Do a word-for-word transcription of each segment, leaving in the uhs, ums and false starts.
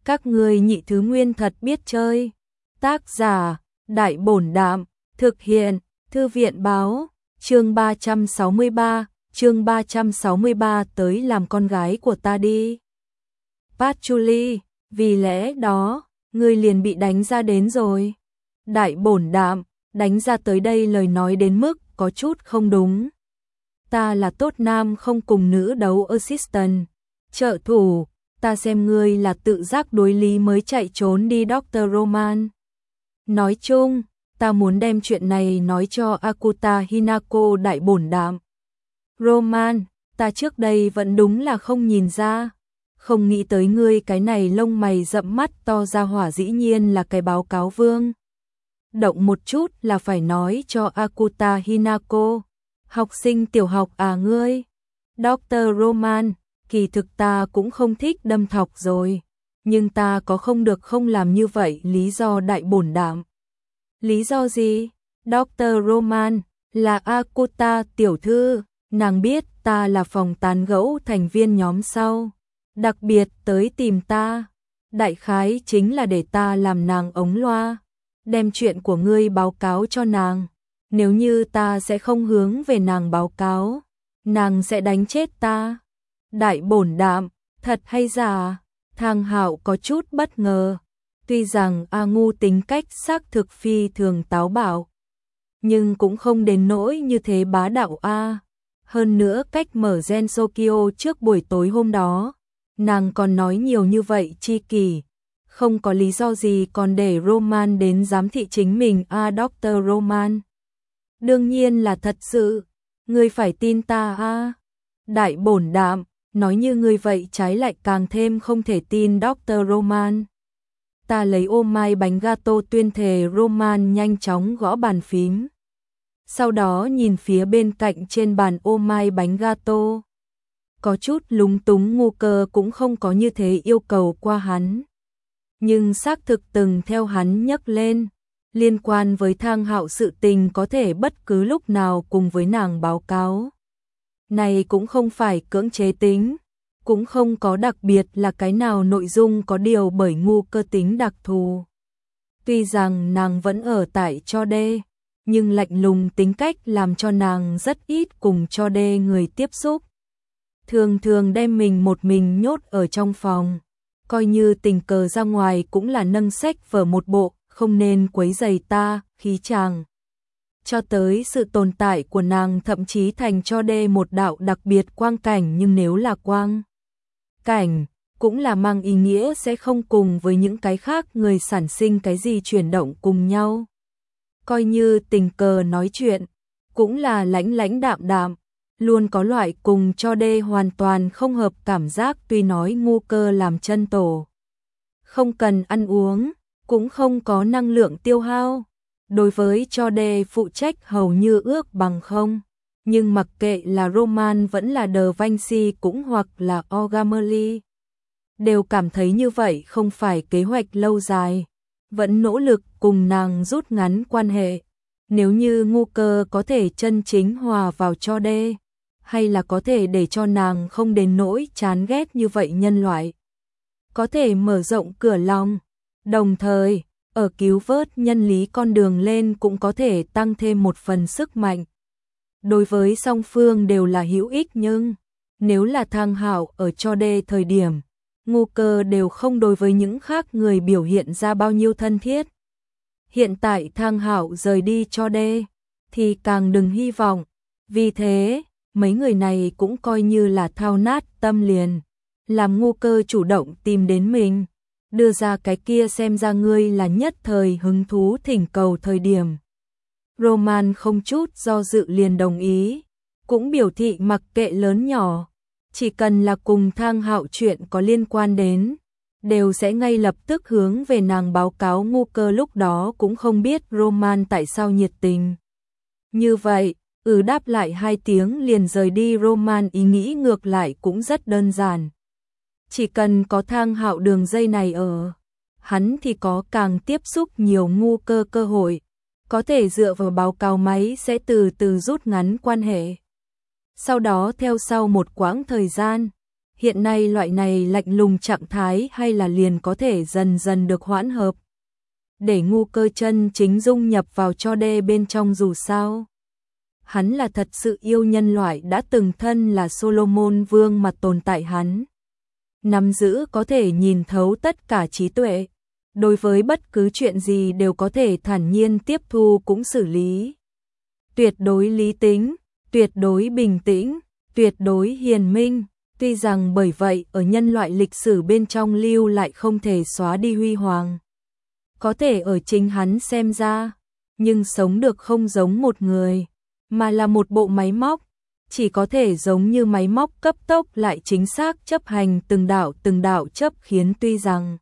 Các ngươi nhị thứ nguyên thật biết chơi. Tác giả, Đại Bổn Đạm, thực hiện, Thư viện Báo, chương ba trăm sáu mươi ba, chương ba trăm sáu mươi ba tới làm con gái của ta đi. Patchouli, vì lẽ đó, ngươi liền bị đánh ra đến rồi. Đại Bổn Đạm, đánh ra tới đây lời nói đến mức có chút không đúng. Ta là tốt nam không cùng nữ đấu assistant, trợ thủ, ta xem ngươi là tự giác đối lý mới chạy trốn đi doctor Roman. Nói chung, ta muốn đem chuyện này nói cho Akuta Hinako. Đại Bổn Đạm. Roman, ta trước đây vẫn đúng là không nhìn ra, không nghĩ tới ngươi cái này lông mày rậm mắt to ra hỏa dĩ nhiên là cái báo cáo vương. Động một chút là phải nói cho Akuta Hinako. Học sinh tiểu học à ngươi? doctor Roman, kỳ thực ta cũng không thích đâm thọc rồi, nhưng ta có không được không làm như vậy lý do. Đại Bổn Đạm. Lý do gì? doctor Roman, là Akuta tiểu thư, nàng biết ta là phòng tán gẫu thành viên nhóm sau, đặc biệt tới tìm ta, đại khái chính là để ta làm nàng ống loa, đem chuyện của ngươi báo cáo cho nàng. Nếu như ta sẽ không hướng về nàng báo cáo, nàng sẽ đánh chết ta. Đại Bổn Đạm, thật hay giả? Thang Hạo có chút bất ngờ. Tuy rằng A Ngu tính cách xác thực phi thường táo bạo, nhưng cũng không đến nỗi như thế bá đạo a. Hơn nữa cách mở Gen Tokyo trước buổi tối hôm đó, nàng còn nói nhiều như vậy chi kỷ, không có lý do gì còn để Roman đến giám thị chính mình a. doctor Roman, đương nhiên là thật sự, ngươi phải tin ta a. Đại Bổn Đạm, nói như ngươi vậy trái lại càng thêm không thể tin doctor Roman. Ta lấy ô mai bánh gato tuyên thề. Roman nhanh chóng gõ bàn phím, sau đó nhìn phía bên cạnh trên bàn ô mai bánh gato. Có chút lúng túng. Ngu Cơ cũng không có như thế yêu cầu qua hắn, nhưng xác thực từng theo hắn nhắc lên, liên quan với Thang Hạo sự tình có thể bất cứ lúc nào cùng với nàng báo cáo. Này cũng không phải cưỡng chế tính, cũng không có đặc biệt là cái nào nội dung có điều bởi Ngu Cơ tính đặc thù. Tuy rằng nàng vẫn ở tại cho đê, nhưng lạnh lùng tính cách làm cho nàng rất ít cùng cho đê người tiếp xúc. Thường thường đem mình một mình nhốt ở trong phòng, coi như tình cờ ra ngoài cũng là nâng sách vở một bộ, không nên quấy rầy ta, khí chàng. Cho tới sự tồn tại của nàng thậm chí thành cho đê một đạo đặc biệt quang cảnh, nhưng nếu là quang cảnh, cũng là mang ý nghĩa sẽ không cùng với những cái khác người sản sinh cái gì chuyển động cùng nhau. Coi như tình cờ nói chuyện, cũng là lãnh lãnh đạm đạm, luôn có loại cùng cho đê hoàn toàn không hợp cảm giác. Tuy nói Ngu Cơ làm chân tổ, không cần ăn uống, cũng không có năng lượng tiêu hao, đối với cho đê phụ trách hầu như ước bằng không, nhưng mặc kệ là Roman vẫn là De Vinci cũng hoặc là Ogameli, đều cảm thấy như vậy không phải kế hoạch lâu dài, vẫn nỗ lực cùng nàng rút ngắn quan hệ. Nếu như Ngu Cơ có thể chân chính hòa vào cho đê, hay là có thể để cho nàng không đến nỗi chán ghét như vậy nhân loại, có thể mở rộng cửa lòng, đồng thời ở cứu vớt nhân lý con đường lên cũng có thể tăng thêm một phần sức mạnh. Đối với song phương đều là hữu ích, nhưng nếu là Thang Hạo ở cho đê thời điểm, Ngu Cơ đều không đối với những khác người biểu hiện ra bao nhiêu thân thiết. Hiện tại Thang Hạo rời đi cho đê, thì càng đừng hy vọng. Vì thế, mấy người này cũng coi như là thao nát tâm liền, làm Ngu Cơ chủ động tìm đến mình, đưa ra cái kia xem ra ngươi là nhất thời hứng thú thỉnh cầu thời điểm. Roman không chút do dự liền đồng ý, cũng biểu thị mặc kệ lớn nhỏ, chỉ cần là cùng Thang Hạo chuyện có liên quan đến, đều sẽ ngay lập tức hướng về nàng báo cáo. Ngu Cơ lúc đó cũng không biết Roman tại sao nhiệt tình như vậy, ừ đáp lại hai tiếng liền rời đi. Roman ý nghĩ ngược lại cũng rất đơn giản, chỉ cần có Thang Hạo đường dây này ở, hắn thì có càng tiếp xúc nhiều Ngu Cơ cơ hội, có thể dựa vào báo cáo máy sẽ từ từ rút ngắn quan hệ. Sau đó theo sau một quãng thời gian, hiện nay loại này lạnh lùng trạng thái hay là liền có thể dần dần được hoãn hợp. Để ngu cơ chân chính dung nhập vào cho đê bên trong dù sao. Hắn là thật sự yêu nhân loại đã từng thân là Solomon Vương mà tồn tại hắn. Nắm giữ có thể nhìn thấu tất cả trí tuệ. Đối với bất cứ chuyện gì đều có thể thản nhiên tiếp thu cũng xử lý. Tuyệt đối lý tính, tuyệt đối bình tĩnh, tuyệt đối hiền minh. Tuy rằng bởi vậy ở nhân loại lịch sử bên trong lưu lại không thể xóa đi huy hoàng. Có thể ở chính hắn xem ra, nhưng sống được không giống một người, mà là một bộ máy móc, chỉ có thể giống như máy móc cấp tốc lại chính xác chấp hành từng đạo từng đạo chấp khiến tuy rằng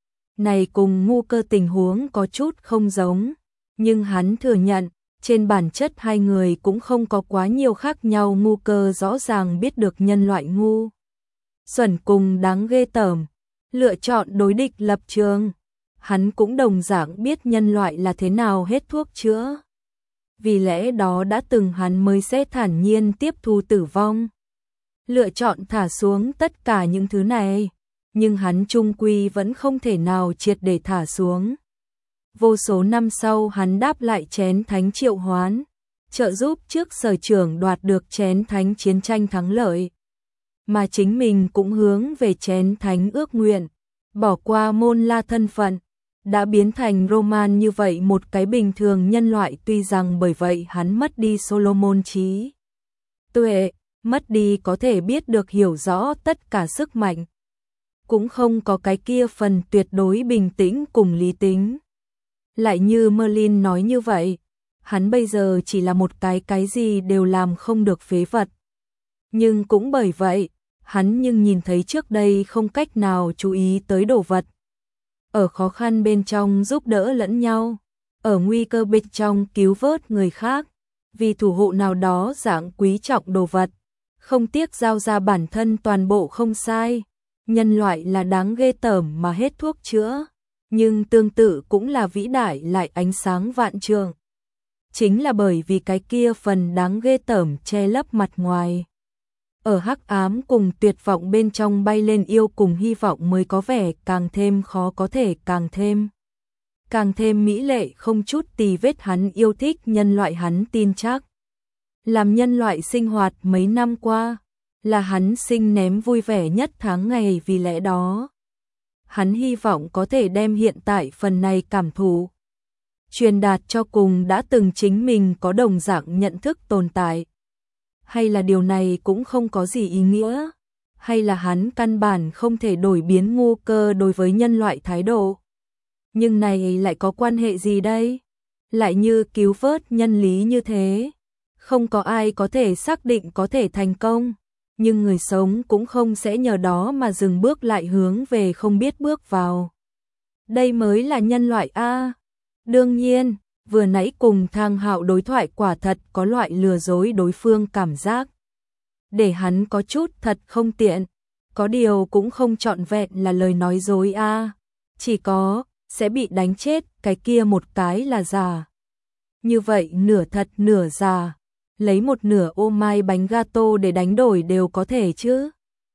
này cùng ngu cơ tình huống có chút không giống, nhưng hắn thừa nhận, trên bản chất hai người cũng không có quá nhiều khác nhau. Ngu cơ rõ ràng biết được nhân loại ngu xuẩn cùng đáng ghê tởm, lựa chọn đối địch lập trường. Hắn cũng đồng dạng biết nhân loại là thế nào hết thuốc chữa. Vì lẽ đó đã từng hắn mới sẽ thản nhiên tiếp thu tử vong. Lựa chọn thả xuống tất cả những thứ này, nhưng hắn chung quy vẫn không thể nào triệt để thả xuống. Vô số năm sau hắn đáp lại chén thánh triệu hoán, trợ giúp trước sở trưởng đoạt được chén thánh chiến tranh thắng lợi. Mà chính mình cũng hướng về chén thánh ước nguyện, bỏ qua môn la thân phận, đã biến thành Roman như vậy một cái bình thường nhân loại. Tuy rằng bởi vậy hắn mất đi Solomon trí tuệ, mất đi có thể biết được hiểu rõ tất cả sức mạnh, cũng không có cái kia phần tuyệt đối bình tĩnh cùng lý tính. Lại như Merlin nói như vậy, hắn bây giờ chỉ là một cái cái gì đều làm không được phế vật. Nhưng cũng bởi vậy, hắn nhưng nhìn thấy trước đây không cách nào chú ý tới đồ vật. Ở khó khăn bên trong giúp đỡ lẫn nhau, ở nguy cơ bên trong cứu vớt người khác, vì thủ hộ nào đó dạng quý trọng đồ vật, không tiếc giao ra bản thân toàn bộ không sai. Nhân loại là đáng ghê tởm mà hết thuốc chữa, nhưng tương tự cũng là vĩ đại lại ánh sáng vạn trường. Chính là bởi vì cái kia phần đáng ghê tởm che lấp mặt ngoài. Ở hắc ám cùng tuyệt vọng bên trong bay lên yêu cùng hy vọng mới có vẻ càng thêm khó có thể càng thêm. Càng thêm mỹ lệ không chút tì vết. Hắn yêu thích nhân loại, hắn tin chắc. Làm nhân loại sinh hoạt mấy năm qua, là hắn sinh ném vui vẻ nhất tháng ngày. Vì lẽ đó, hắn hy vọng có thể đem hiện tại phần này cảm thụ truyền đạt cho cùng đã từng chính mình có đồng dạng nhận thức tồn tại. Hay là điều này cũng không có gì ý nghĩa, hay là hắn căn bản không thể đổi biến ngu cơ đối với nhân loại thái độ. Nhưng này lại có quan hệ gì đây? Lại như cứu vớt nhân lý như thế, không có ai có thể xác định có thể thành công, nhưng người sống cũng không sẽ nhờ đó mà dừng bước lại hướng về không biết bước vào. Đây mới là nhân loại a. Đương nhiên, vừa nãy cùng Thang Hạo đối thoại quả thật có loại lừa dối đối phương cảm giác, để hắn có chút thật không tiện. Có điều cũng không trọn vẹn là lời nói dối a, chỉ có sẽ bị đánh chết cái kia một cái là giả. Như vậy nửa thật nửa giả, lấy một nửa ô mai bánh gato để đánh đổi đều có thể chứ.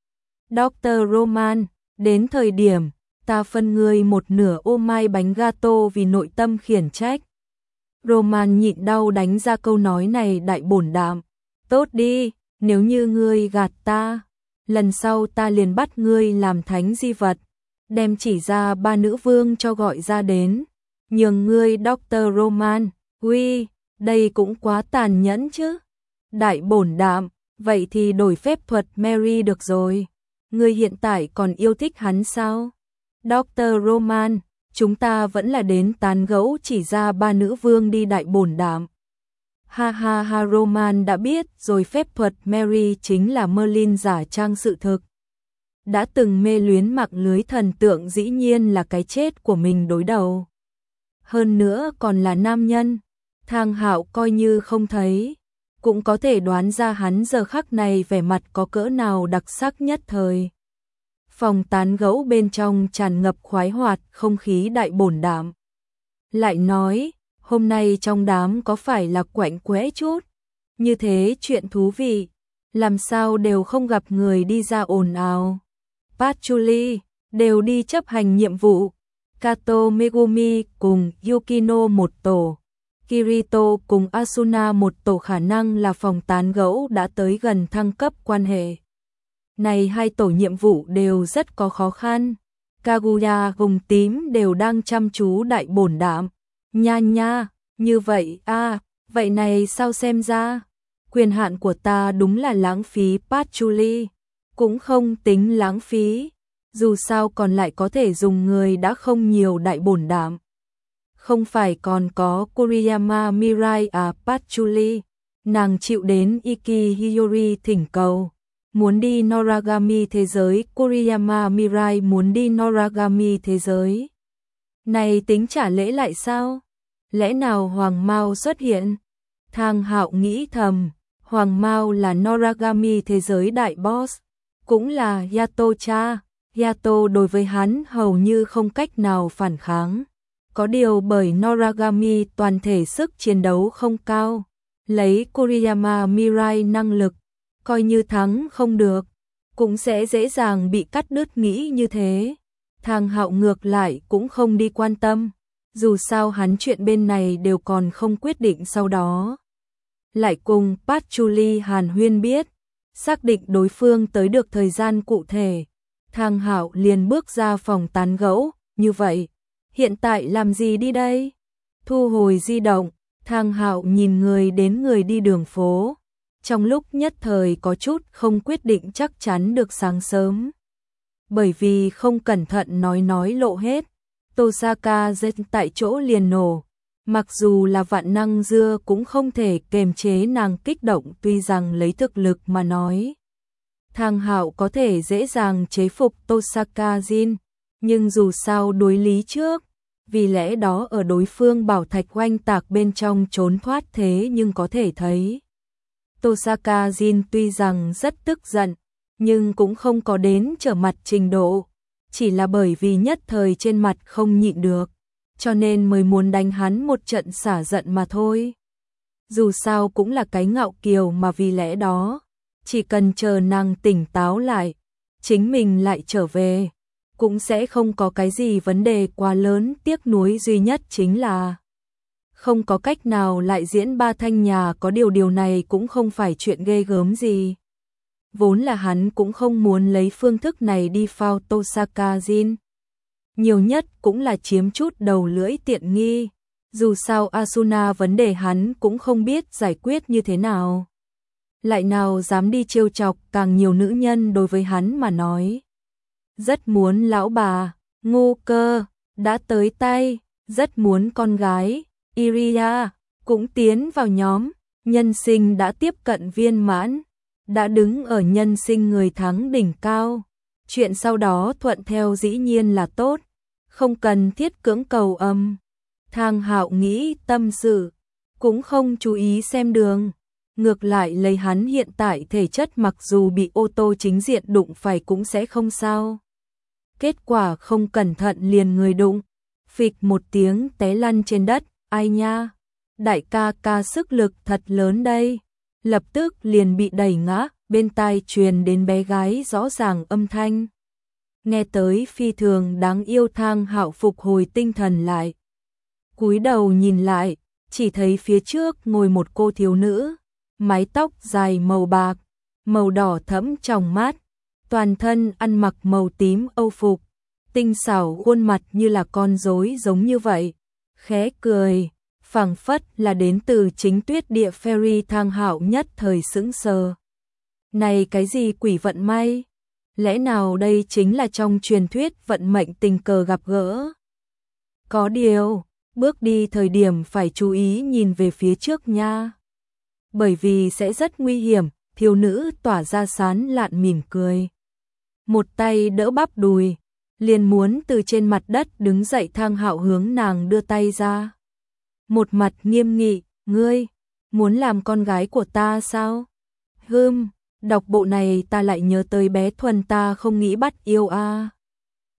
Doctor Roman, đến thời điểm ta phân ngươi một nửa ô mai bánh gato vì nội tâm khiển trách. Roman nhịn đau đánh ra câu nói này đại bổn đạm. Tốt đi, nếu như ngươi gạt ta, lần sau ta liền bắt ngươi làm thánh di vật, đem chỉ ra ba nữ vương cho gọi ra đến, nhường ngươi Doctor Roman. Uy, đây cũng quá tàn nhẫn chứ. Đại bổn đạm, vậy thì đổi phép thuật Mary được rồi. Ngươi hiện tại còn yêu thích hắn sao? Doctor Roman, chúng ta vẫn là đến tán gẫu chỉ ra ba nữ vương đi. Đại bổn đạm. Ha ha ha, Roman đã biết rồi, phép thuật Mary chính là Merlin giả trang sự thực. Đã từng mê luyến mạng lưới thần tượng dĩ nhiên là cái chết của mình đối đầu. Hơn nữa còn là nam nhân. Thang Hạo coi như không thấy, cũng có thể đoán ra hắn giờ khắc này vẻ mặt có cỡ nào đặc sắc nhất thời. Phòng tán gẫu bên trong tràn ngập khoái hoạt không khí. Đại bổn đạm lại nói, hôm nay trong đám có phải là quạnh quẽ chút, như thế chuyện thú vị. làm sao đều không gặp người đi ra ồn ào. Patchouli đều đi chấp hành nhiệm vụ. Kato Megumi cùng Yukino một tổ, Kirito cùng Asuna một tổ, khả năng là phòng tán gẫu đã tới gần thăng cấp quan hệ. Này hai tổ nhiệm vụ đều rất có khó khăn. Kaguya cùng tím đều đang chăm chú đại bổn đạm. Nha nha, như vậy a, à, vậy này sao xem ra? Quyền hạn của ta đúng là lãng phí. Patchouli cũng không tính lãng phí. Dù sao còn lại có thể dùng người đã không nhiều đại bổn đạm. Không phải còn có Kuriyama Mirai à? Patchouli, nàng chịu đến Iki Hiyori thỉnh cầu. Muốn đi Noragami thế giới. Kuriyama Mirai muốn đi Noragami thế giới. Này tính trả lễ lại sao? Lẽ nào Hoàng Mao xuất hiện? Thang Hạo nghĩ thầm, Hoàng Mao là Noragami thế giới đại boss, cũng là Yato-cha. Yato đối với hắn hầu như không cách nào phản kháng. Có điều bởi Noragami toàn thể sức chiến đấu không cao, lấy Kuriyama Mirai năng lực, coi như thắng không được, cũng sẽ dễ dàng bị cắt đứt. Nghĩ như thế, Thang Hạo ngược lại cũng không đi quan tâm, dù sao hắn chuyện bên này đều còn không quyết định. Sau đó lại cùng Patchouli hàn huyên biết, xác định đối phương tới được thời gian cụ thể, Thang Hạo liền bước ra phòng tán gẫu. Như vậy, hiện tại làm gì đi đây? Thu hồi di động, Thang Hạo nhìn người đến người đi đường phố, trong lúc nhất thời có chút không quyết định chắc chắn được sáng sớm. Bởi vì không cẩn thận nói nói lộ hết, Tosaka giật tại chỗ liền nổ. Mặc dù là vạn năng dưa cũng không thể kềm chế nàng kích động. Tuy rằng lấy thực lực mà nói, Thang Hạo có thể dễ dàng chế phục Tosaka Jin, nhưng dù sao đối lý trước, vì lẽ đó ở đối phương bảo thạch oanh tạc bên trong trốn thoát. Thế nhưng có thể thấy, Tosaka Jin tuy rằng rất tức giận, nhưng cũng không có đến trở mặt trình độ, chỉ là bởi vì nhất thời trên mặt không nhịn được, cho nên mới muốn đánh hắn một trận xả giận mà thôi. Dù sao cũng là cái ngạo kiều mà, vì lẽ đó, chỉ cần chờ nàng tỉnh táo lại, chính mình lại trở về, cũng sẽ không có cái gì vấn đề quá lớn. Tiếc nuối duy nhất chính là không có cách nào lại diễn ba thanh nhà, có điều điều này cũng không phải chuyện ghê gớm gì. Vốn là hắn cũng không muốn lấy phương thức này đi phao Tosaka Jin. Nhiều nhất cũng là chiếm chút đầu lưỡi tiện nghi. Dù sao Asuna vấn đề hắn cũng không biết giải quyết như thế nào. Lại nào dám đi trêu chọc càng nhiều nữ nhân, đối với hắn mà nói. Rất muốn lão bà, ngu cơ, đã tới tay, rất muốn con gái, Iria, cũng tiến vào nhóm, nhân sinh đã tiếp cận viên mãn, đã đứng ở nhân sinh người thắng đỉnh cao. Chuyện sau đó thuận theo dĩ nhiên là tốt, không cần thiết cưỡng cầu âm. Thang Hạo nghĩ tâm sự, cũng không chú ý xem đường. Ngược lại lấy hắn hiện tại thể chất, mặc dù bị ô tô chính diện đụng phải cũng sẽ không sao. Kết quả không cẩn thận liền người đụng, phịch một tiếng té lăn trên đất. Ai nha, đại ca ca sức lực thật lớn đây. Lập tức liền bị đẩy ngã, bên tai truyền đến bé gái rõ ràng âm thanh. Nghe tới phi thường đáng yêu. Thang Hạo phục hồi tinh thần lại, cúi đầu nhìn lại, chỉ thấy phía trước ngồi một cô thiếu nữ, mái tóc dài màu bạc, màu đỏ thẫm trong mát, toàn thân ăn mặc màu tím âu phục, tinh xảo khuôn mặt như là con rối giống như vậy, khẽ cười, phảng phất là đến từ chính tuyết địa fairy. Thang Hạo nhất thời sững sờ. Này cái gì quỷ vận may? Lẽ nào đây chính là trong truyền thuyết vận mệnh tình cờ gặp gỡ? Có điều, bước đi thời điểm phải chú ý nhìn về phía trước nha. Bởi vì sẽ rất nguy hiểm. Thiếu nữ tỏa ra sán lạn mỉm cười, một tay đỡ bắp đùi, liền muốn từ trên mặt đất đứng dậy. Thang Hạo hướng nàng đưa tay ra, một mặt nghiêm nghị, ngươi muốn làm con gái của ta sao? Hừm, đọc bộ này ta lại nhớ tới bé Thuần, ta không nghĩ bắt yêu a. À.